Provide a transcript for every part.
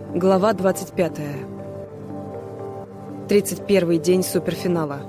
Глава 25. 31-й день суперфинала.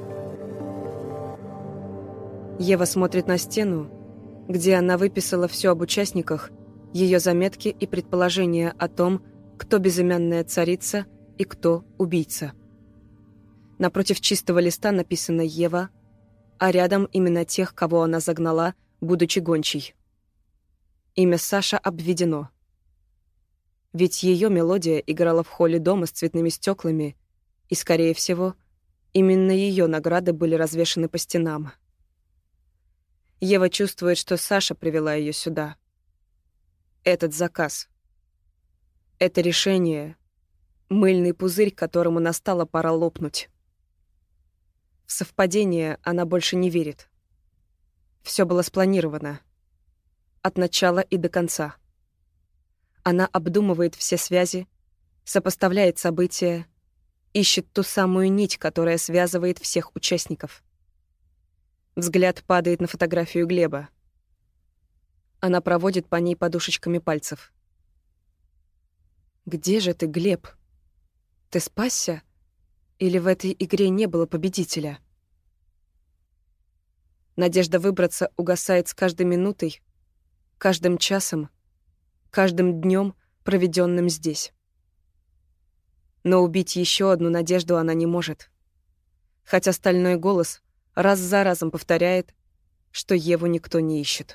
Ева смотрит на стену, где она выписала все об участниках, ее заметки и предположения о том, кто безымянная царица и кто убийца. Напротив чистого листа написано «Ева», а рядом именно тех, кого она загнала, будучи гончей. Имя Саша обведено. Ведь ее мелодия играла в холле дома с цветными стеклами, и, скорее всего, именно ее награды были развешаны по стенам. Ева чувствует, что Саша привела ее сюда. Этот заказ. Это решение. Мыльный пузырь, которому настала пора лопнуть. В совпадение она больше не верит. Все было спланировано. От начала и до конца. Она обдумывает все связи, сопоставляет события, ищет ту самую нить, которая связывает всех участников. Взгляд падает на фотографию Глеба. Она проводит по ней подушечками пальцев. «Где же ты, Глеб? Ты спасся? Или в этой игре не было победителя?» Надежда выбраться угасает с каждой минутой, каждым часом, каждым днем, проведенным здесь. Но убить еще одну надежду она не может. Хотя стальной голос раз за разом повторяет, что Еву никто не ищет.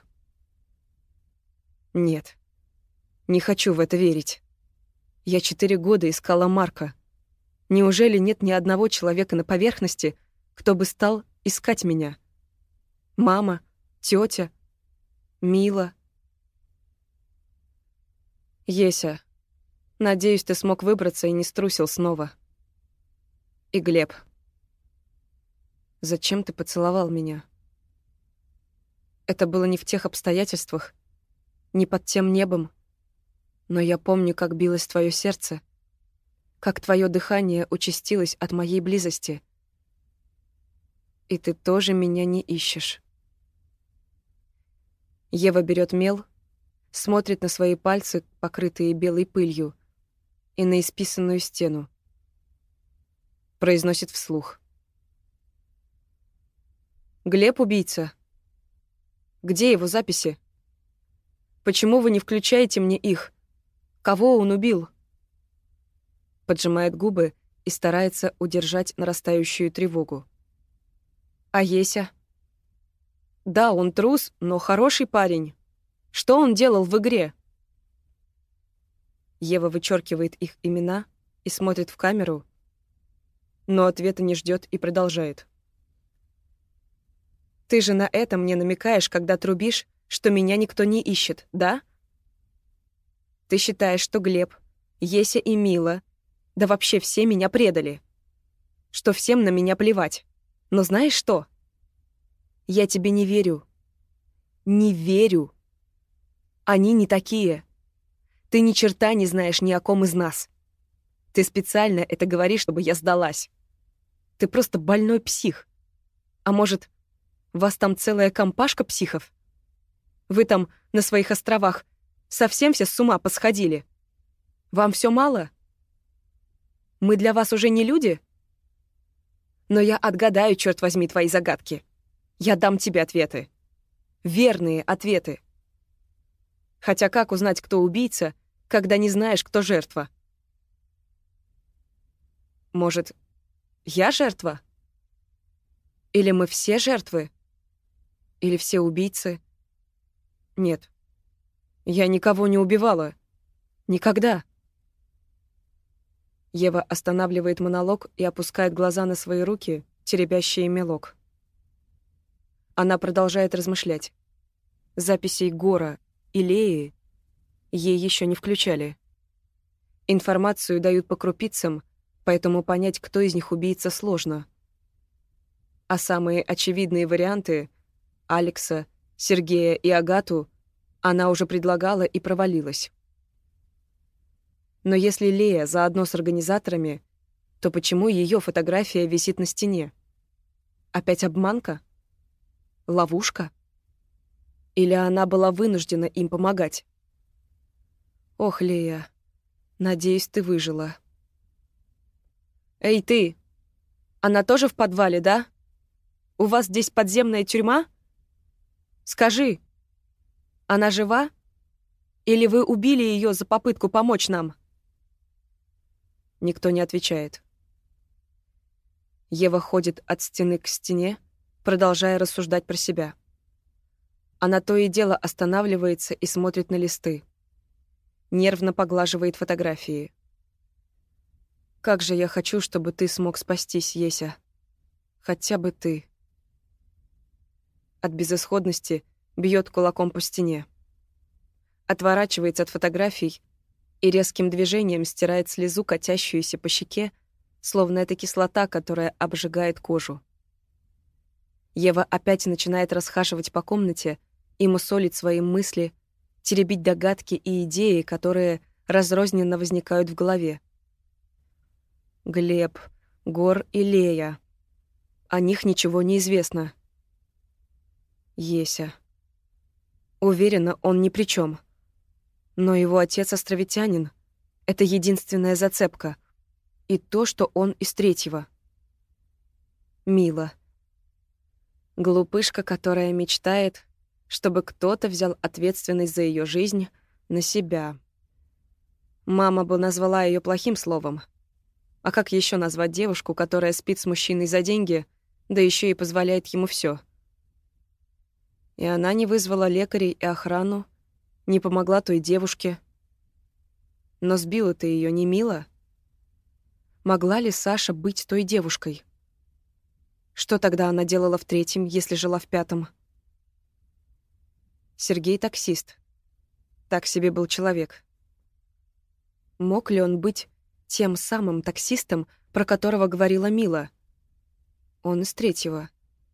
Нет, не хочу в это верить. Я 4 года искала Марка. Неужели нет ни одного человека на поверхности, кто бы стал искать меня? Мама, тетя, Мила. Еся, надеюсь, ты смог выбраться и не струсил снова. И Глеб. Зачем ты поцеловал меня? Это было не в тех обстоятельствах, не под тем небом, но я помню, как билось твое сердце, как твое дыхание участилось от моей близости. И ты тоже меня не ищешь. Ева берет мел, смотрит на свои пальцы, покрытые белой пылью, и на исписанную стену. Произносит вслух. «Глеб убийца? Где его записи? Почему вы не включаете мне их? Кого он убил?» Поджимает губы и старается удержать нарастающую тревогу. «А Еся?» «Да, он трус, но хороший парень. Что он делал в игре?» Ева вычеркивает их имена и смотрит в камеру, но ответа не ждет и продолжает. «Ты же на это мне намекаешь, когда трубишь, что меня никто не ищет, да? Ты считаешь, что Глеб, Еся и Мила, да вообще все меня предали, что всем на меня плевать. Но знаешь что? Я тебе не верю. Не верю. Они не такие. Ты ни черта не знаешь ни о ком из нас. Ты специально это говоришь, чтобы я сдалась. Ты просто больной псих. А может, вас там целая компашка психов? Вы там на своих островах совсем все с ума посходили? Вам все мало? Мы для вас уже не люди? Но я отгадаю, черт возьми, твои загадки. Я дам тебе ответы. Верные ответы. Хотя как узнать, кто убийца, когда не знаешь, кто жертва? Может, я жертва? Или мы все жертвы? Или все убийцы? Нет. Я никого не убивала. Никогда. Ева останавливает монолог и опускает глаза на свои руки, теребящие мелок. Она продолжает размышлять. Записей Гора и Леи ей еще не включали. Информацию дают по крупицам, поэтому понять, кто из них убийца, сложно. А самые очевидные варианты — Алекса, Сергея и Агату — она уже предлагала и провалилась. Но если Лея заодно с организаторами, то почему ее фотография висит на стене? Опять обманка? Ловушка? Или она была вынуждена им помогать? Ох, Лея, Надеюсь, ты выжила. Эй, ты! Она тоже в подвале, да? У вас здесь подземная тюрьма? Скажи, она жива? Или вы убили ее за попытку помочь нам?» Никто не отвечает. Ева ходит от стены к стене, продолжая рассуждать про себя. Она то и дело останавливается и смотрит на листы. Нервно поглаживает фотографии. «Как же я хочу, чтобы ты смог спастись, Еся. Хотя бы ты». От безысходности бьет кулаком по стене. Отворачивается от фотографий и резким движением стирает слезу, катящуюся по щеке, словно это кислота, которая обжигает кожу. Ева опять начинает расхаживать по комнате и мусолить свои мысли, теребить догадки и идеи, которые разрозненно возникают в голове. Глеб, Гор и Лея. О них ничего не известно. Еся. Уверена, он ни при чем. Но его отец островитянин. Это единственная зацепка. И то, что он из третьего. Мила. Глупышка, которая мечтает, чтобы кто-то взял ответственность за ее жизнь на себя. Мама бы назвала ее плохим словом. А как еще назвать девушку, которая спит с мужчиной за деньги, да еще и позволяет ему все? И она не вызвала лекарей и охрану, не помогла той девушке. Но сбила-то ее не Мила. Могла ли Саша быть той девушкой? Что тогда она делала в третьем, если жила в пятом? Сергей таксист. Так себе был человек. Мог ли он быть тем самым таксистом, про которого говорила Мила? Он из третьего.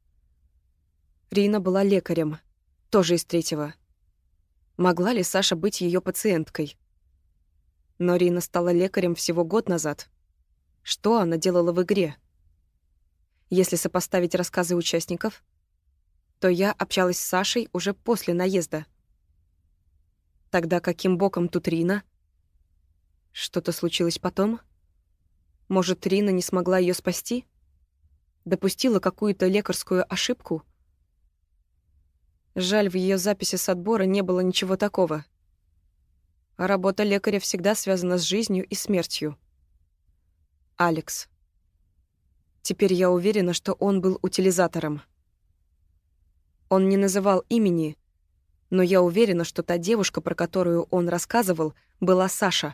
Рина была лекарем, тоже из третьего. Могла ли Саша быть ее пациенткой? Но Рина стала лекарем всего год назад. Что она делала в игре? Если сопоставить рассказы участников, то я общалась с Сашей уже после наезда. Тогда каким боком тут Рина? Что-то случилось потом? Может, Рина не смогла ее спасти? Допустила какую-то лекарскую ошибку? Жаль, в ее записи с отбора не было ничего такого. А работа лекаря всегда связана с жизнью и смертью. Алекс. Теперь я уверена, что он был утилизатором. Он не называл имени, но я уверена, что та девушка, про которую он рассказывал, была Саша.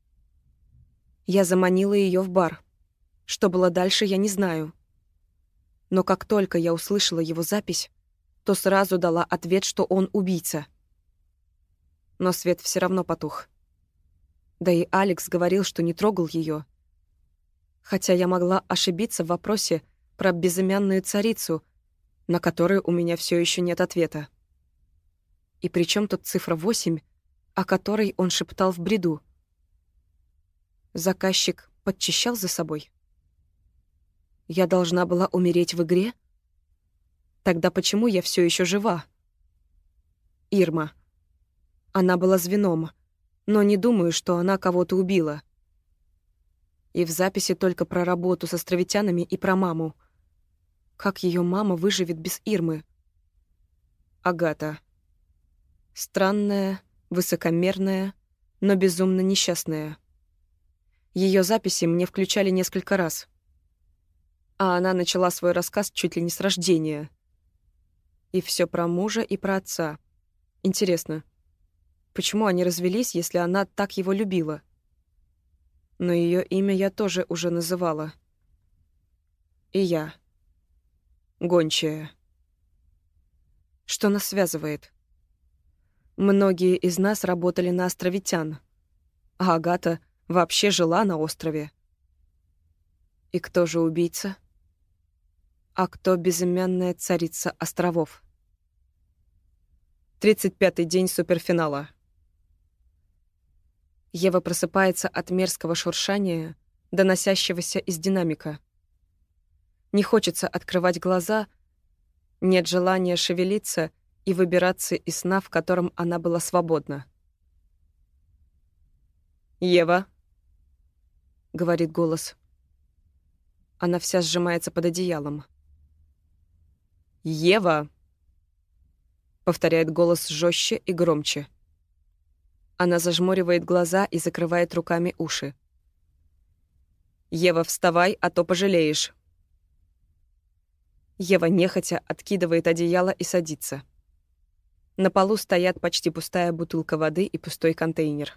Я заманила ее в бар. Что было дальше, я не знаю. Но как только я услышала его запись, то сразу дала ответ, что он убийца. Но свет все равно потух. Да и Алекс говорил, что не трогал ее. Хотя я могла ошибиться в вопросе про безымянную царицу, на который у меня все еще нет ответа. И при чем тут цифра 8, о которой он шептал в бреду? Заказчик подчищал за собой? Я должна была умереть в игре? Тогда почему я все еще жива? Ирма. Она была звеном, но не думаю, что она кого-то убила. И в записи только про работу с островитянами и про маму. Как ее мама выживет без Ирмы? Агата. Странная, высокомерная, но безумно несчастная. Ее записи мне включали несколько раз. А она начала свой рассказ чуть ли не с рождения. И все про мужа и про отца. Интересно, почему они развелись, если она так его любила? Но ее имя я тоже уже называла. И я. Гончая. Что нас связывает? Многие из нас работали на островитян, а Агата вообще жила на острове. И кто же убийца? А кто безымянная царица островов? 35-й день суперфинала. Ева просыпается от мерзкого шуршания, доносящегося из динамика. Не хочется открывать глаза, нет желания шевелиться и выбираться из сна, в котором она была свободна. «Ева, говорит голос. Она вся сжимается под одеялом. «Ева!» — повторяет голос жестче и громче. Она зажмуривает глаза и закрывает руками уши. «Ева, вставай, а то пожалеешь». Ева нехотя откидывает одеяло и садится. На полу стоят почти пустая бутылка воды и пустой контейнер.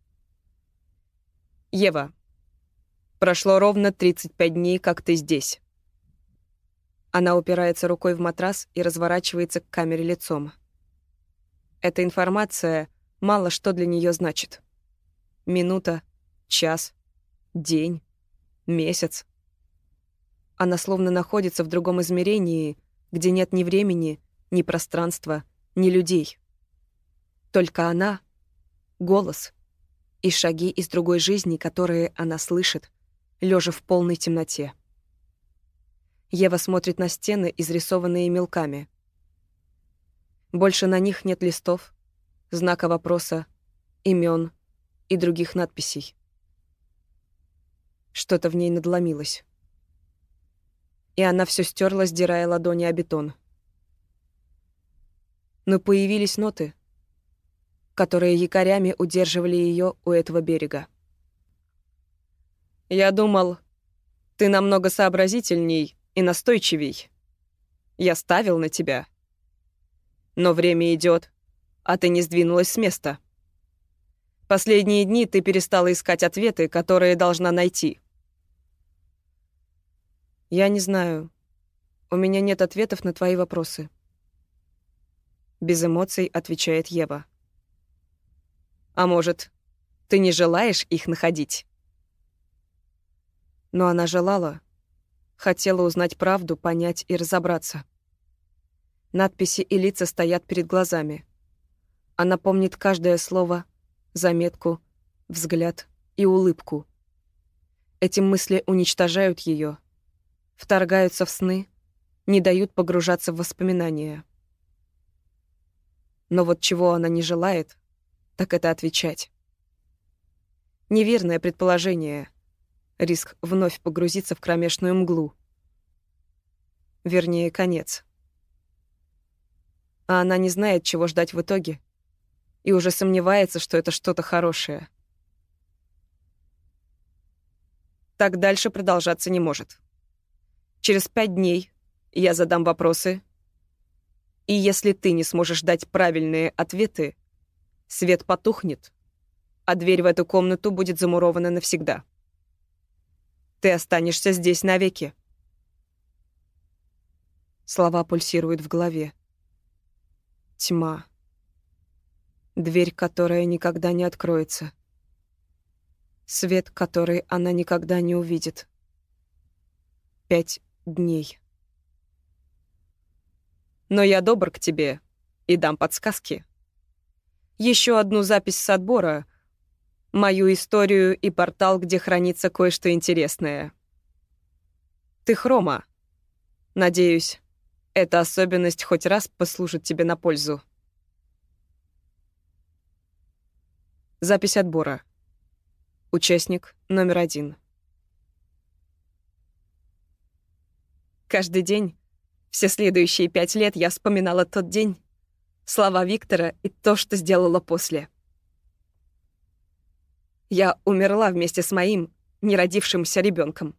«Ева, прошло ровно 35 дней, как ты здесь». Она упирается рукой в матрас и разворачивается к камере лицом. Эта информация мало что для нее значит. Минута, час, день, месяц. Она словно находится в другом измерении, где нет ни времени, ни пространства, ни людей. Только она, голос и шаги из другой жизни, которые она слышит, лежа в полной темноте. Ева смотрит на стены, изрисованные мелками. Больше на них нет листов, знака вопроса, имен и других надписей. Что-то в ней надломилось. И она все стерла, сдирая ладони о бетон. Но появились ноты, которые якорями удерживали ее у этого берега. «Я думал, ты намного сообразительней и настойчивей. Я ставил на тебя. Но время идет, а ты не сдвинулась с места. Последние дни ты перестала искать ответы, которые должна найти». «Я не знаю. У меня нет ответов на твои вопросы». Без эмоций отвечает Ева. «А может, ты не желаешь их находить?» Но она желала, хотела узнать правду, понять и разобраться. Надписи и лица стоят перед глазами. Она помнит каждое слово, заметку, взгляд и улыбку. Эти мысли уничтожают ее, вторгаются в сны, не дают погружаться в воспоминания. Но вот чего она не желает, так это отвечать. Неверное предположение. Риск вновь погрузиться в кромешную мглу. Вернее, конец. А она не знает, чего ждать в итоге, и уже сомневается, что это что-то хорошее. Так дальше продолжаться не может. Через 5 дней я задам вопросы, и если ты не сможешь дать правильные ответы, свет потухнет, а дверь в эту комнату будет замурована навсегда. Ты останешься здесь навеки. Слова пульсируют в голове. Тьма. Дверь, которая никогда не откроется. Свет, который она никогда не увидит. 5 дней. Но я добр к тебе и дам подсказки. Еще одну запись с отбора, мою историю и портал, где хранится кое-что интересное. Ты Хрома. Надеюсь, эта особенность хоть раз послужит тебе на пользу. Запись отбора. Участник номер 1. Каждый день, все следующие 5 лет я вспоминала тот день, слова Виктора и то, что сделала после. Я умерла вместе с моим неродившимся ребенком.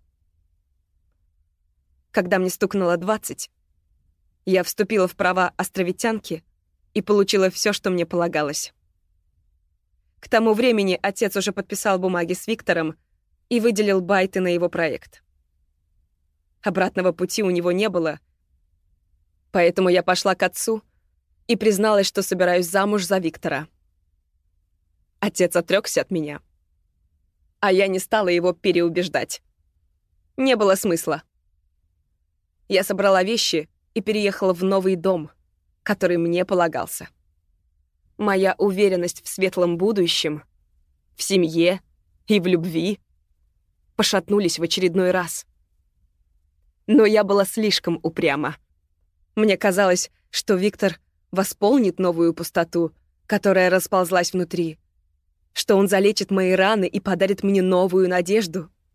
Когда мне стукнуло 20, я вступила в права островитянки и получила все, что мне полагалось. К тому времени отец уже подписал бумаги с Виктором и выделил байты на его проект. Обратного пути у него не было, поэтому я пошла к отцу и призналась, что собираюсь замуж за Виктора. Отец отрёкся от меня, а я не стала его переубеждать. Не было смысла. Я собрала вещи и переехала в новый дом, который мне полагался. Моя уверенность в светлом будущем, в семье и в любви пошатнулись в очередной раз. Но я была слишком упряма. Мне казалось, что Виктор восполнит новую пустоту, которая расползлась внутри, что он залечит мои раны и подарит мне новую надежду,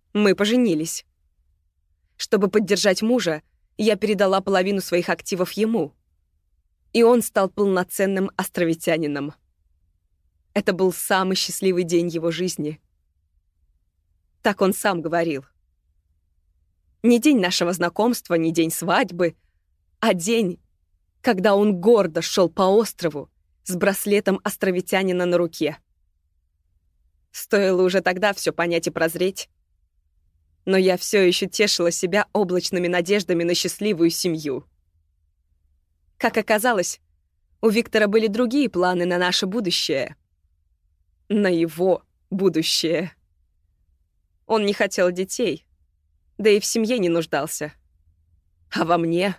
Мы поженились. Чтобы поддержать мужа, я передала половину своих активов ему, и он стал полноценным островитянином. Это был самый счастливый день его жизни. Так он сам говорил. Не день нашего знакомства, не день свадьбы, а день, когда он гордо шел по острову с браслетом островитянина на руке. Стоило уже тогда все понять и прозреть. Но я все еще тешила себя облачными надеждами на счастливую семью. Как оказалось, у Виктора были другие планы на наше будущее. На его будущее. Он не хотел детей, да и в семье не нуждался. А во мне?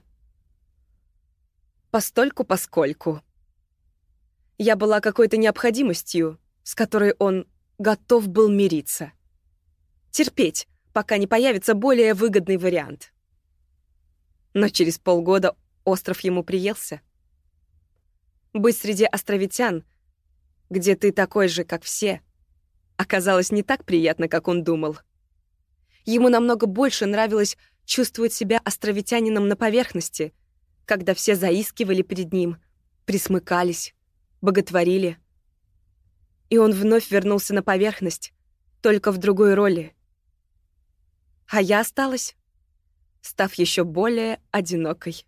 Постольку-поскольку. Я была какой-то необходимостью, с которой он готов был мириться. Терпеть, пока не появится более выгодный вариант. Но через полгода остров ему приелся. Быть среди островитян, где ты такой же, как все, оказалось не так приятно, как он думал. Ему намного больше нравилось чувствовать себя островитянином на поверхности, когда все заискивали перед ним, присмыкались, боготворили. И он вновь вернулся на поверхность, только в другой роли. А я осталась, став еще более одинокой.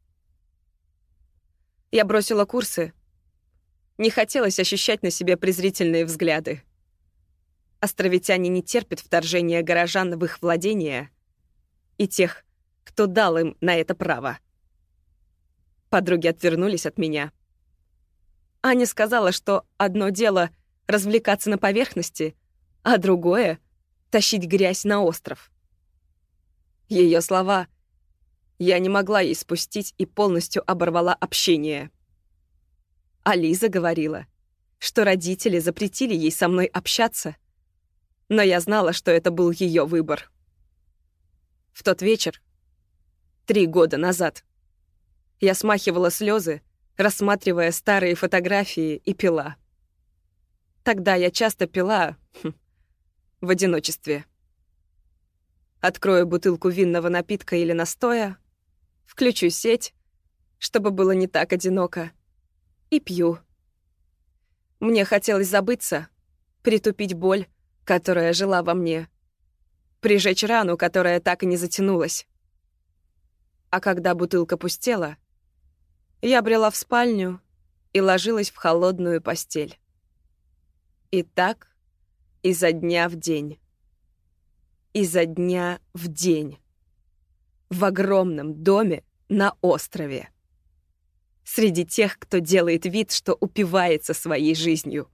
Я бросила курсы. Не хотелось ощущать на себе презрительные взгляды. Островитяне не терпят вторжения горожан в их владения и тех, кто дал им на это право. Подруги отвернулись от меня. Аня сказала, что одно дело — развлекаться на поверхности, а другое — тащить грязь на остров. Ее слова я не могла ей спустить и полностью оборвала общение. А Лиза говорила, что родители запретили ей со мной общаться, но я знала, что это был ее выбор. В тот вечер, 3 года назад, я смахивала слезы, рассматривая старые фотографии, и пила. Тогда я часто пила в одиночестве. Открою бутылку винного напитка или настоя, включу сеть, чтобы было не так одиноко, и пью. Мне хотелось забыться, притупить боль, которая жила во мне, прижечь рану, которая так и не затянулась. А когда бутылка пустела, я брела в спальню и ложилась в холодную постель. И так изо дня в день. Изо дня в день. В огромном доме на острове. Среди тех, кто делает вид, что упивается своей жизнью.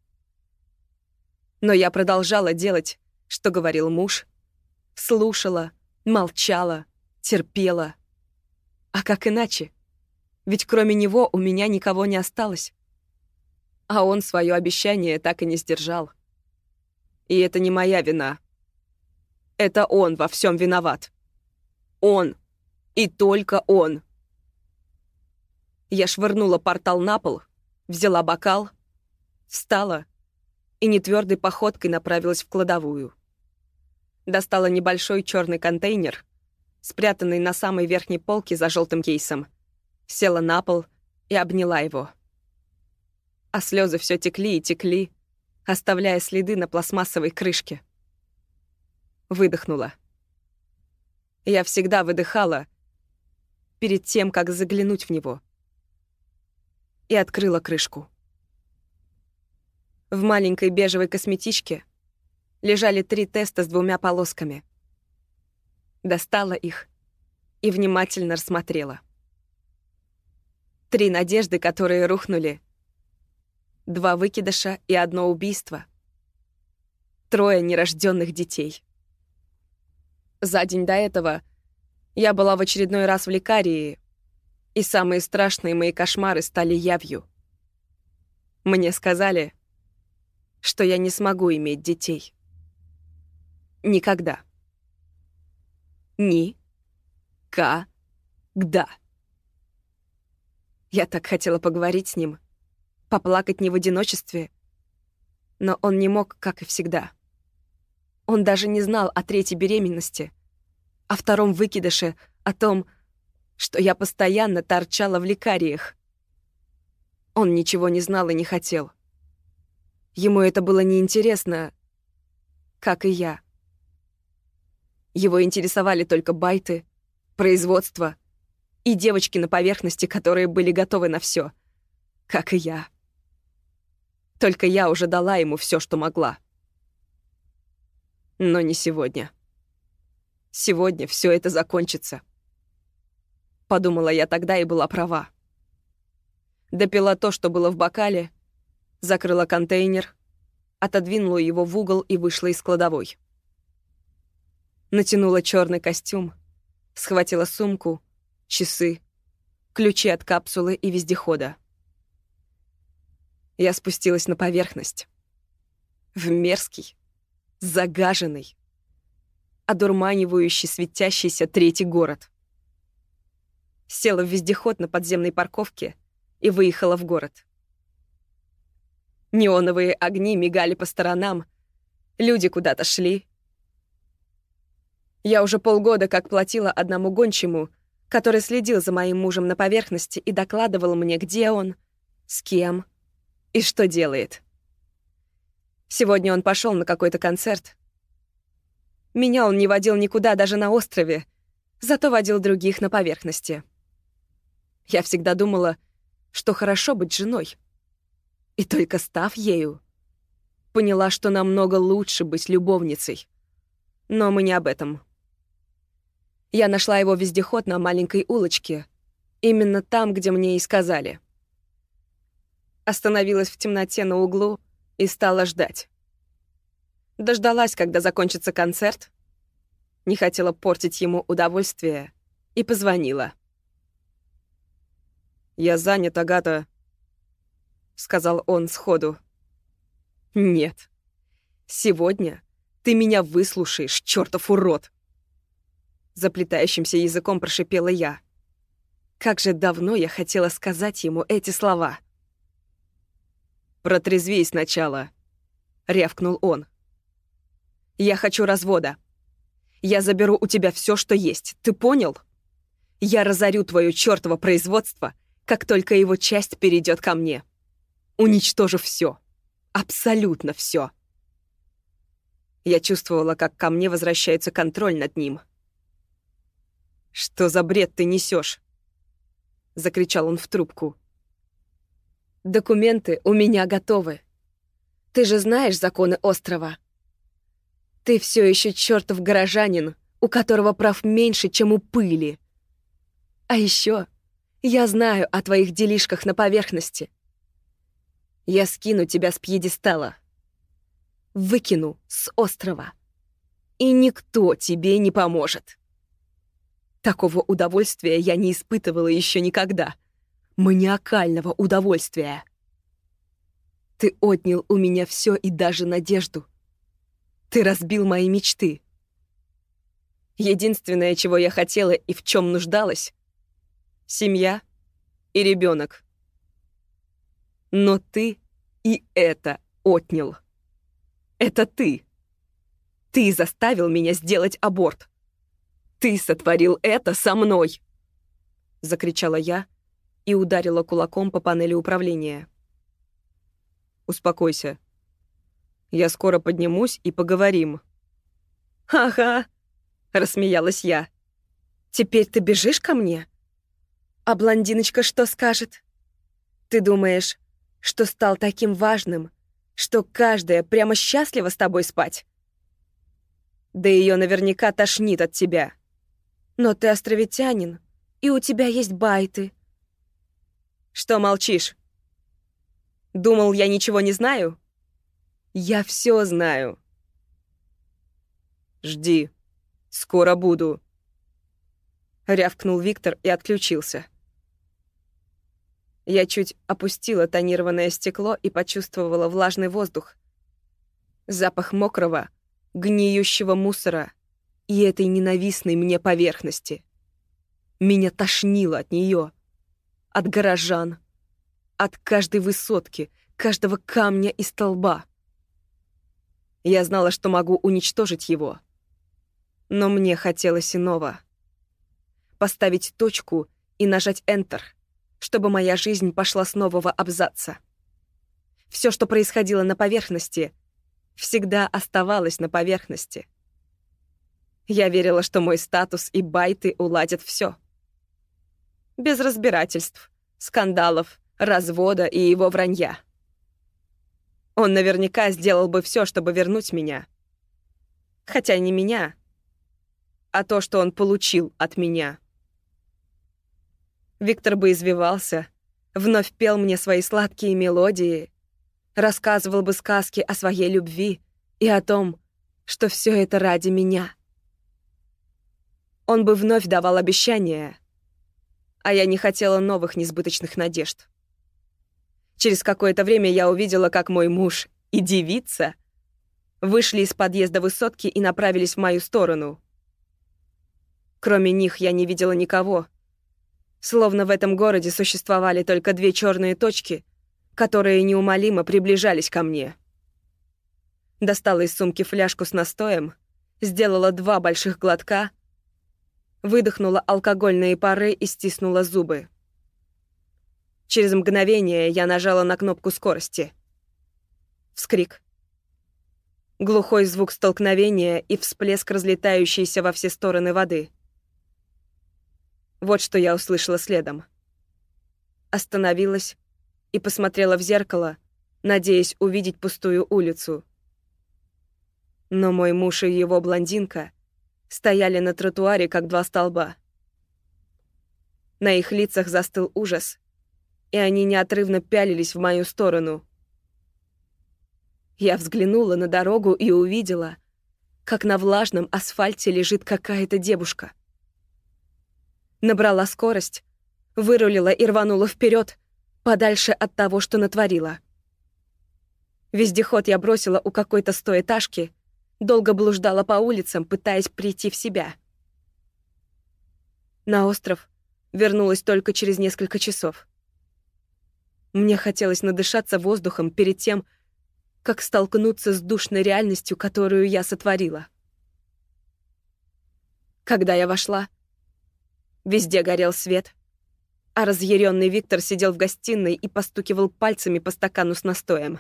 Но я продолжала делать, что говорил муж, слушала, молчала, терпела. А как иначе? Ведь кроме него у меня никого не осталось. А он свое обещание так и не сдержал. И это не моя вина. Это он во всем виноват. Он. И только он. Я швырнула портал на пол, взяла бокал, встала и нетвёрдой походкой направилась в кладовую. Достала небольшой черный контейнер, спрятанный на самой верхней полке за желтым кейсом, села на пол и обняла его. А слезы все текли и текли, оставляя следы на пластмассовой крышке. Выдохнула. Я всегда выдыхала перед тем, как заглянуть в него. И открыла крышку. В маленькой бежевой косметичке лежали 3 теста с 2 полосками. Достала их и внимательно рассмотрела. 3 надежды, которые рухнули. 2 выкидыша и 1 убийство. 3 нерожденных детей. За день до этого я была в очередной раз в лекарии, и самые страшные мои кошмары стали явью. Мне сказали, что я не смогу иметь детей. Никогда. Ни-ка-гда. Я так хотела поговорить с ним, поплакать не в одиночестве, но он не мог, как и всегда. Он даже не знал о третьей беременности, о втором выкидыше, о том, что я постоянно торчала в лекариях. Он ничего не знал и не хотел. Ему это было неинтересно, как и я. Его интересовали только байты, производство и девочки на поверхности, которые были готовы на все, как и я. Только я уже дала ему все, что могла. Но не сегодня. Сегодня все это закончится. Подумала я тогда и была права. Допила то, что было в бокале, закрыла контейнер, отодвинула его в угол и вышла из кладовой. Натянула черный костюм, схватила сумку, часы, ключи от капсулы и вездехода. Я спустилась на поверхность. В мерзкий, загаженный, одурманивающий, светящийся третий город. Села в вездеход на подземной парковке и выехала в город. Неоновые огни мигали по сторонам, люди куда-то шли. Я уже полгода как платила одному гончему, который следил за моим мужем на поверхности и докладывал мне, где он, с кем и что делает. Сегодня он пошел на какой-то концерт. Меня он не водил никуда, даже на острове, зато водил других на поверхности. Я всегда думала, что хорошо быть женой. И только став ею, поняла, что намного лучше быть любовницей. Но мы не об этом. Я нашла его вездеход на маленькой улочке, именно там, где мне и сказали. Остановилась в темноте на углу и стала ждать. Дождалась, когда закончится концерт, не хотела портить ему удовольствие и позвонила. «Я занят, Агата», — сказал он сходу. «Нет. Сегодня ты меня выслушаешь, чертов урод!» Заплетающимся языком прошипела я. Как же давно я хотела сказать ему эти слова. «Протрезвей сначала», — рявкнул он. «Я хочу развода. Я заберу у тебя все, что есть. Ты понял? Я разорю твое чертово производство, как только его часть перейдет ко мне. Уничтожу все. Абсолютно все. Я чувствовала, как ко мне возвращается контроль над ним. «Что за бред ты несешь? Закричал он в трубку. «Документы у меня готовы. Ты же знаешь законы острова. Ты все еще чертов горожанин, у которого прав меньше, чем у пыли. А еще я знаю о твоих делишках на поверхности. Я скину тебя с пьедестала. Выкину с острова. И никто тебе не поможет. Такого удовольствия я не испытывала еще никогда. Маниакального удовольствия. Ты отнял у меня все и даже надежду. Ты разбил мои мечты. Единственное, чего я хотела и в чем нуждалась — семья и ребенок. Но ты и это отнял. Это ты. Ты заставил меня сделать аборт. Ты сотворил это со мной!» Закричала я и ударила кулаком по панели управления. «Успокойся. Я скоро поднимусь и поговорим». «Ага», — рассмеялась я. «Теперь ты бежишь ко мне? А блондиночка что скажет? Ты думаешь, что стал таким важным, что каждая прямо счастлива с тобой спать? Да ее наверняка тошнит от тебя. Но ты островитянин, и у тебя есть байты». «Что молчишь? Думал, я ничего не знаю? Я все знаю». «Жди, скоро буду», — рявкнул Виктор и отключился. Я чуть опустила тонированное стекло и почувствовала влажный воздух, запах мокрого, гниющего мусора и этой ненавистной мне поверхности. Меня тошнило от нее, от горожан, от каждой высотки, каждого камня и столба. Я знала, что могу уничтожить его. Но мне хотелось иного. Поставить точку и нажать Enter, чтобы моя жизнь пошла с нового абзаца. Все, что происходило на поверхности, всегда оставалось на поверхности. Я верила, что мой статус и байты уладят все. Без разбирательств, скандалов, развода и его вранья. Он наверняка сделал бы все, чтобы вернуть меня. Хотя не меня, а то, что он получил от меня. Виктор бы извивался, вновь пел мне свои сладкие мелодии, рассказывал бы сказки о своей любви и о том, что все это ради меня. Он бы вновь давал обещания, а я не хотела новых несбыточных надежд. Через какое-то время я увидела, как мой муж и девица вышли из подъезда высотки и направились в мою сторону. Кроме них я не видела никого, словно в этом городе существовали только две черные точки, которые неумолимо приближались ко мне. Достала из сумки фляжку с настоем, сделала 2 больших глотка, выдохнула алкогольные пары и стиснула зубы. Через мгновение я нажала на кнопку скорости. Вскрик. Глухой звук столкновения и всплеск разлетающейся во все стороны воды. Вот что я услышала следом. Остановилась и посмотрела в зеркало, надеясь увидеть пустую улицу. Но мой муж и его блондинка стояли на тротуаре, как 2 столба. На их лицах застыл ужас, и они неотрывно пялились в мою сторону. Я взглянула на дорогу и увидела, как на влажном асфальте лежит какая-то девушка. Набрала скорость, вырулила и рванула вперед, подальше от того, что натворила. Вездеход я бросила у какой-то стоэтажки, долго блуждала по улицам, пытаясь прийти в себя. На остров вернулась только через несколько часов. Мне хотелось надышаться воздухом перед тем, как столкнуться с душной реальностью, которую я сотворила. Когда я вошла, везде горел свет, а разъяренный Виктор сидел в гостиной и постукивал пальцами по стакану с настоем.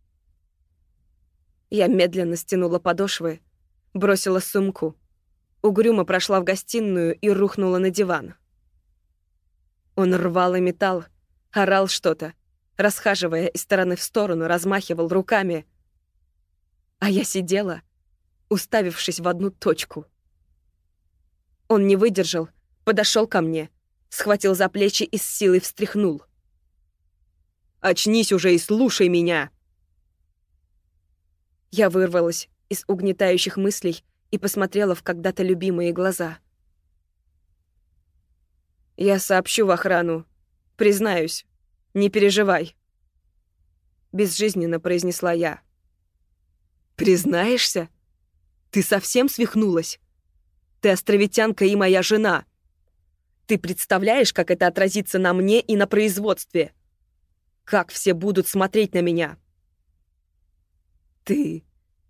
Я медленно стянула подошвы, бросила сумку, угрюмо прошла в гостиную и рухнула на диван. Он рвал и метал, орал что-то, расхаживая из стороны в сторону, размахивал руками. А я сидела, уставившись в одну точку. Он не выдержал, подошел ко мне, схватил за плечи и с силой встряхнул. «Очнись уже и слушай меня!» Я вырвалась из угнетающих мыслей и посмотрела в когда-то любимые глаза. «Я сообщу в охрану. Признаюсь. Не переживай», — безжизненно произнесла я. «Признаешься? Ты совсем свихнулась? Ты островитянка и моя жена. Ты представляешь, как это отразится на мне и на производстве? Как все будут смотреть на меня?» Ты,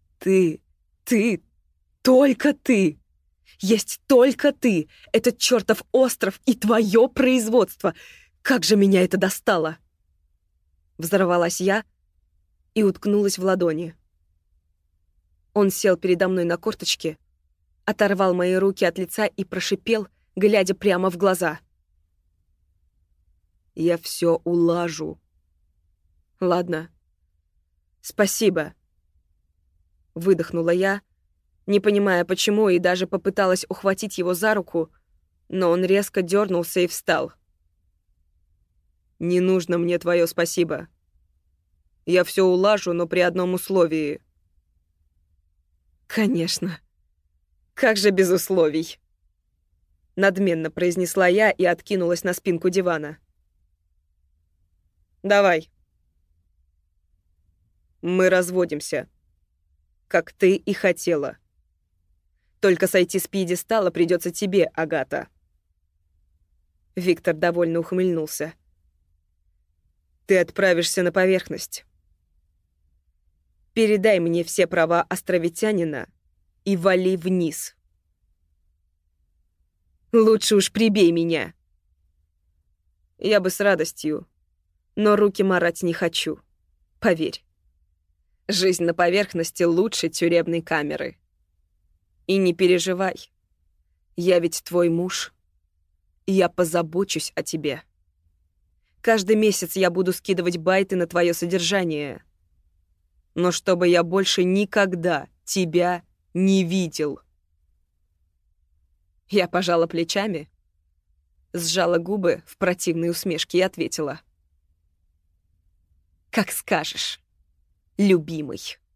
только ты. Есть только ты, этот чертов остров и твое производство. Как же меня это достало!» Взорвалась я и уткнулась в ладони. Он сел передо мной на корточке, оторвал мои руки от лица и прошипел, глядя прямо в глаза. «Я все улажу». «Ладно. Спасибо». Выдохнула я, не понимая почему, и даже попыталась ухватить его за руку, но он резко дернулся и встал. «Не нужно мне твое спасибо. Я все улажу, но при одном условии». «Конечно. Как же без условий?» Надменно произнесла я и откинулась на спинку дивана. «Давай». «Мы разводимся. Как ты и хотела. Только сойти с пьедестала придется тебе, Агата». Виктор довольно ухмыльнулся. «Ты отправишься на поверхность. Передай мне все права островитянина и вали вниз. Лучше уж прибей меня. Я бы с радостью, но руки марать не хочу. Поверь. Жизнь на поверхности лучше тюремной камеры. И не переживай. Я ведь твой муж. Я позабочусь о тебе. Каждый месяц я буду скидывать байты на твое содержание. Но чтобы я больше никогда тебя не видел. Я пожала плечами, сжала губы в противной усмешке и ответила. Как скажешь, любимый.